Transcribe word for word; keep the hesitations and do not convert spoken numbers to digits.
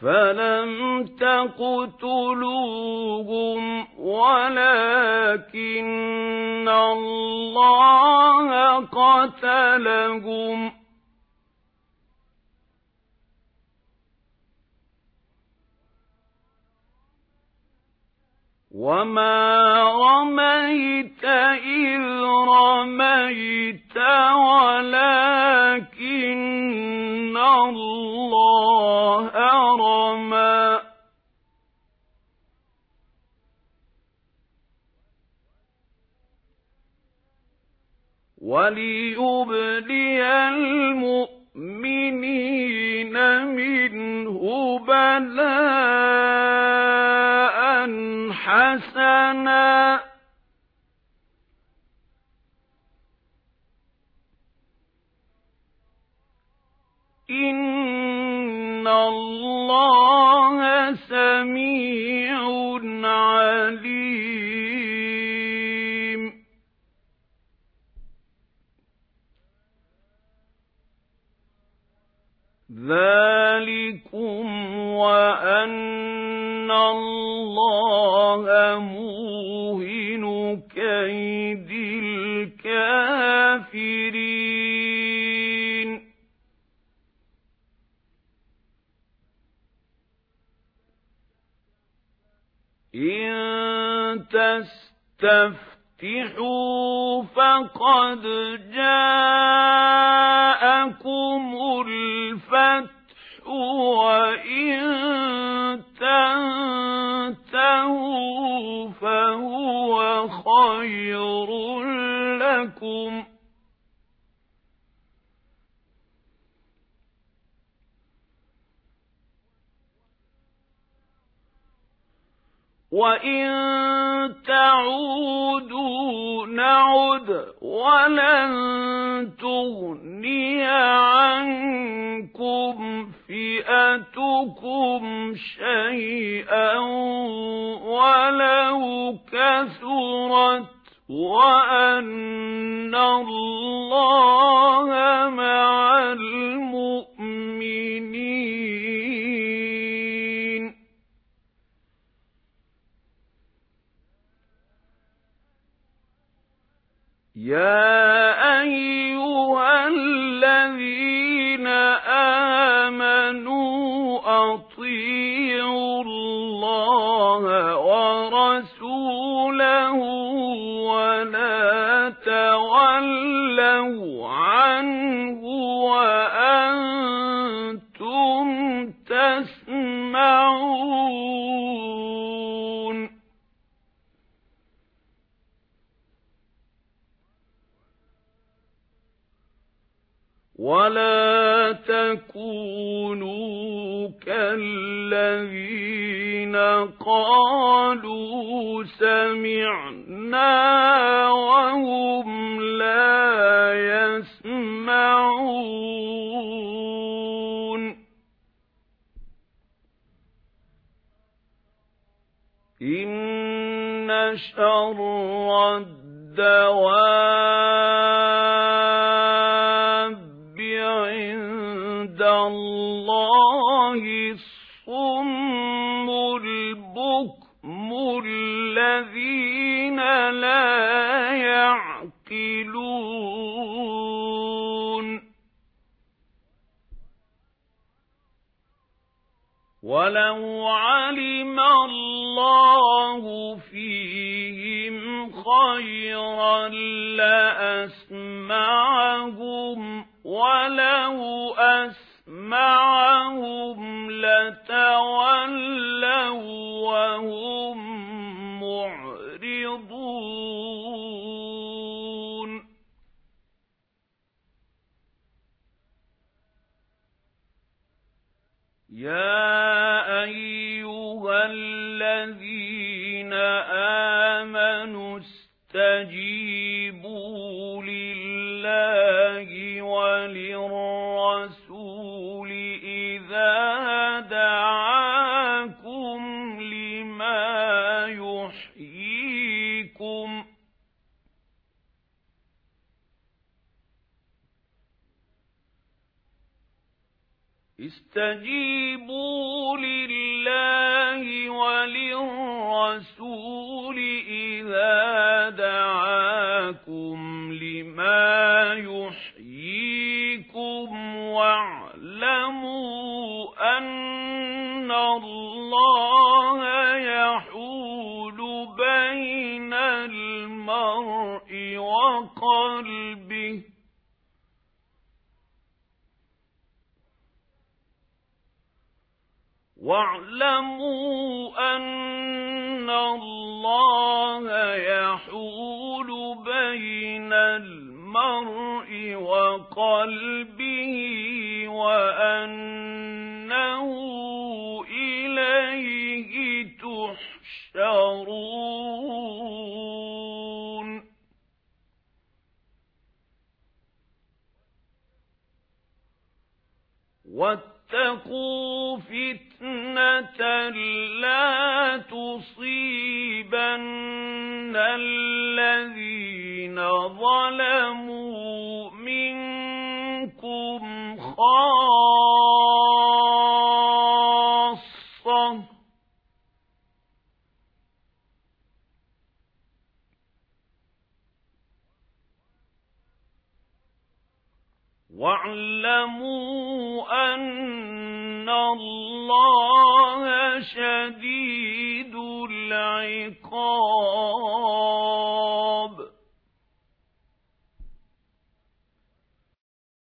فلم تقتلوهم ولكن الله قتلهم وما رميت إذ رميت ولكن الله رمى وليبلي المؤمنين منه بلاء حسنا إن الله سميع عليم ذلكم وأن الله موهن كيد الكافرين إن تستفتحوا فقد جاءكم الفتح وإن تنتهوا فهو خير لكم وَإِن تَعُودُوا نَعُدْ وَلَن تُغْنِيَ عَنكُمْ فِئَتُكُمْ شَيْئًا وَلَوْ كَثُرَتْ وَأَنَّ اللَّهَ مَعَ الْمُؤْمِنِينَ يَا أَيُّهَا الَّذِينَ آمَنُوا أَطِيعُوا اللَّهَ وَرَسُولَهُ وَلَا تَوَلَّوْا عَنْهُ وَأَنْتُمْ تَسْمَعُونَ وَلَا تَكُونُوا كَالَّذِينَ قَالُوا سَمِعْنَا وَهُمْ لَا يَسْمَعُونَ إِنَّ شَرَّ الدَّوَابِّ عِندَ اللَّهِ الصُّمُّ الْبُكْمُ الَّذِينَ لَا يَعْقِلُونَ وَلَوْ عَلِمَ اللَّهُ فِيهِمْ خَيْرًا لَّأَسْمَعَهُمْ وَلَوْ أَسْمَعَهُمْ لَتَوَلَّوْا وَهُمْ مُعْرِضُونَ يَا أَيُّهَا الَّذِينَ آمَنُوا اسْتَجِيبُوا لِلَّهِ وَلِلرَّسُولِ إِذَا دَعَاكُمْ لِمَا يُحْيِيكُمْ استجيبوا لله وللرسول إذا دعاكم لما يحييكم واعلموا أن الله يحول بين المرء وقلبه واعلموا أن الله يحول بين المرء وقلبه وأنه إليه تحشرون واتقوا فتنة لا تصيبن الذين ظلموا منكم خاصة واعلموا أن الله شديد